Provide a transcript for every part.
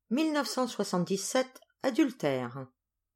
1977, adultère.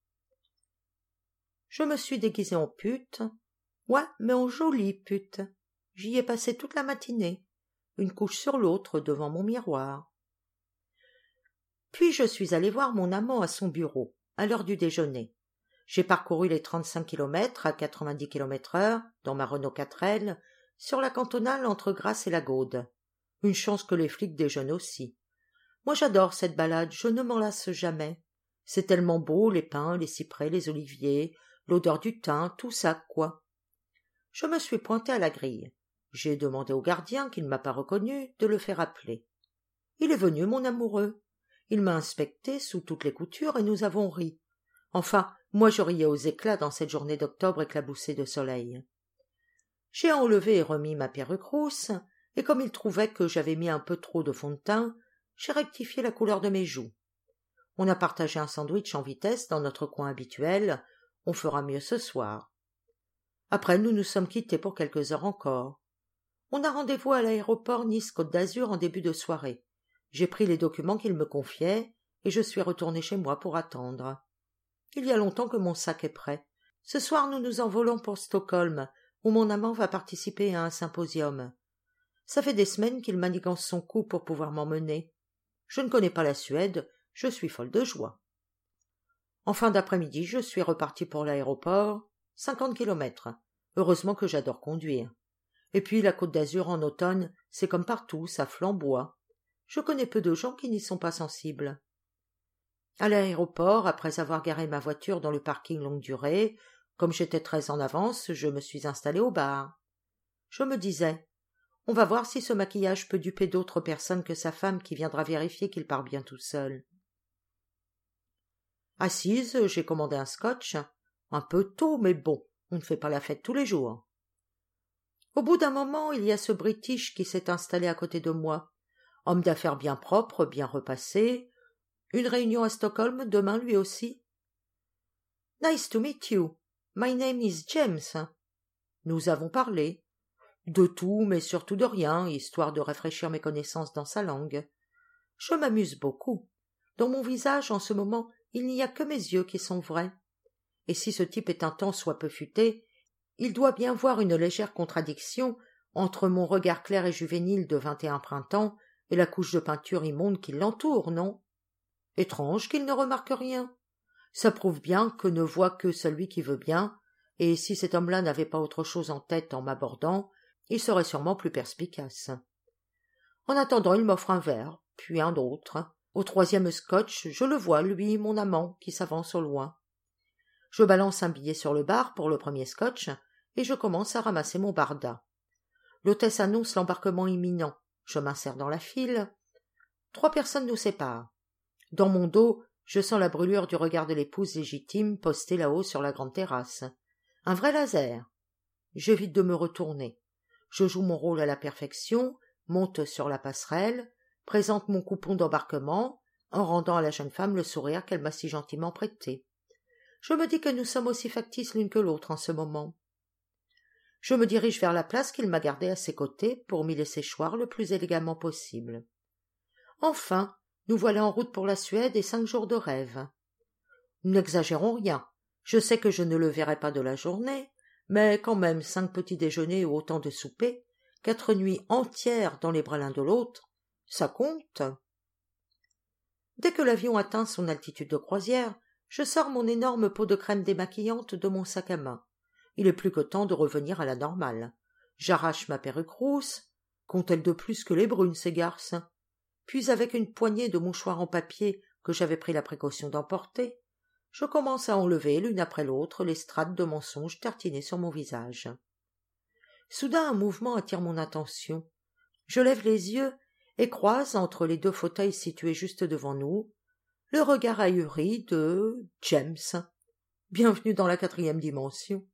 Je me suis déguisée en pute. Ouais, mais en jolie pute. J'y ai passé toute la matinée, une couche sur l'autre devant mon miroir. Puis je suis allée voir mon amant à son bureau, à l'heure du déjeuner. J'ai parcouru les 35 kilomètres à 90 km/h dans ma Renault 4L sur la cantonale entre Grasse et la Gaude. Une chance que les flics déjeunent aussi. Moi j'adore cette balade, je ne m'en lasse jamais. C'est tellement beau, les pins, les cyprès, les oliviers, l'odeur du thym, tout ça, quoi. Je me suis pointée à la grille. J'ai demandé au gardien, qui ne m'a pas reconnu, de le faire appeler. Il est venu, mon amoureux. Il m'a inspecté sous toutes les coutures et nous avons ri. Enfin, moi je riais aux éclats dans cette journée d'octobre éclaboussée de soleil. J'ai enlevé et remis ma perruque rousse, et comme il trouvait que j'avais mis un peu trop de fond de teint, j'ai rectifié la couleur de mes joues. On a partagé un sandwich en vitesse dans notre coin habituel. On fera mieux ce soir. Après, nous nous sommes quittés pour quelques heures encore. On a rendez-vous à l'aéroport Nice-Côte d'Azur en début de soirée. J'ai pris les documents qu'il me confiait et je suis retournée chez moi pour attendre. Il y a longtemps que mon sac est prêt. Ce soir, nous nous envolons pour Stockholm, où mon amant va participer à un symposium. Ça fait des semaines qu'il manigance son coup pour pouvoir m'emmener. Je ne connais pas la Suède, je suis folle de joie. En fin d'après-midi, je suis repartie pour l'aéroport, 50 kilomètres. Heureusement que j'adore conduire. Et puis la Côte d'Azur en automne, c'est comme partout, ça flamboie. Je connais peu de gens qui n'y sont pas sensibles. À l'aéroport, après avoir garé ma voiture dans le parking longue durée, comme j'étais très en avance, je me suis installée au bar. Je me disais, on va voir si ce maquillage peut duper d'autres personnes que sa femme qui viendra vérifier qu'il part bien tout seul. Assise, j'ai commandé un scotch, un peu tôt, mais bon, on ne fait pas la fête tous les jours. Au bout d'un moment, il y a ce British qui s'est installé à côté de moi. Homme d'affaires bien propre, bien repassé. Une réunion à Stockholm demain lui aussi. « Nice to meet you. My name is James. » Nous avons parlé. De tout, mais surtout de rien, histoire de rafraîchir mes connaissances dans sa langue. Je m'amuse beaucoup. Dans mon visage, en ce moment, il n'y a que mes yeux qui sont vrais. Et si ce type est un tant soit peu futé, il doit bien voir une légère contradiction entre mon regard clair et juvénile de 21 printemps et la couche de peinture immonde qui l'entoure, non? Étrange qu'il ne remarque rien. Ça prouve bien que ne voit que celui qui veut bien, et si cet homme-là n'avait pas autre chose en tête en m'abordant, il serait sûrement plus perspicace. En attendant, il m'offre un verre, puis un autre. Au troisième scotch, je le vois, lui, mon amant, qui s'avance au loin. Je balance un billet sur le bar pour le premier scotch, et je commence à ramasser mon barda. L'hôtesse annonce l'embarquement imminent. Je m'insère dans la file. 3 personnes nous séparent. Dans mon dos, je sens la brûlure du regard de l'épouse légitime postée là-haut sur la grande terrasse. Un vrai laser. J'évite de me retourner. Je joue mon rôle à la perfection, monte sur la passerelle, présente mon coupon d'embarquement, en rendant à la jeune femme le sourire qu'elle m'a si gentiment prêté. Je me dis que nous sommes aussi factices l'une que l'autre en ce moment. Je me dirige vers la place qu'il m'a gardée à ses côtés pour m'y laisser choir le plus élégamment possible. Enfin, nous voilà en route pour la Suède et 5 jours de rêve. N'exagérons rien. Je sais que je ne le verrai pas de la journée, mais quand même 5 petits déjeuners ou autant de soupers, 4 nuits entières dans les bras l'un de l'autre, ça compte. Dès que l'avion atteint son altitude de croisière, je sors mon énorme pot de crème démaquillante de mon sac à main. Il est plus que temps de revenir à la normale. J'arrache ma perruque rousse. Qu'ont-elles de plus que les brunes, ces garces? Puis avec une poignée de mouchoirs en papier que j'avais pris la précaution d'emporter, je commence à enlever l'une après l'autre les strates de mensonges tartinés sur mon visage. Soudain un mouvement attire mon attention. Je lève les yeux et croise, entre les 2 fauteuils situés juste devant nous, le regard ahuri de James. Bienvenue dans la 4e dimension.